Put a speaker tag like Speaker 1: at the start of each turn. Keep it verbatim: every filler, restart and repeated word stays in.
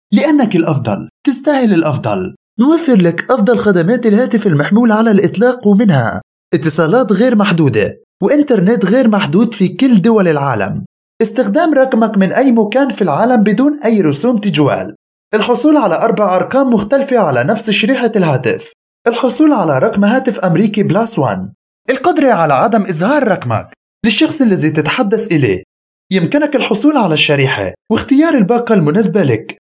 Speaker 1: لأنك الأفضل، تستاهل الأفضل. نوفر لك أفضل خدمات الهاتف المحمول على الإطلاق، ومنها اتصالات غير محدودة وإنترنت غير محدود في كل دول العالم، استخدام رقمك من أي مكان في العالم بدون أي رسوم تجوال، الحصول على أربع أرقام مختلفة على نفس شريحة الهاتف، الحصول على رقم هاتف أمريكي بلاس وان، القدرة على عدم إظهار رقمك للشخص الذي تتحدث إليه. يمكنك الحصول على الشريحة واختيار الباقة المناسبة لك.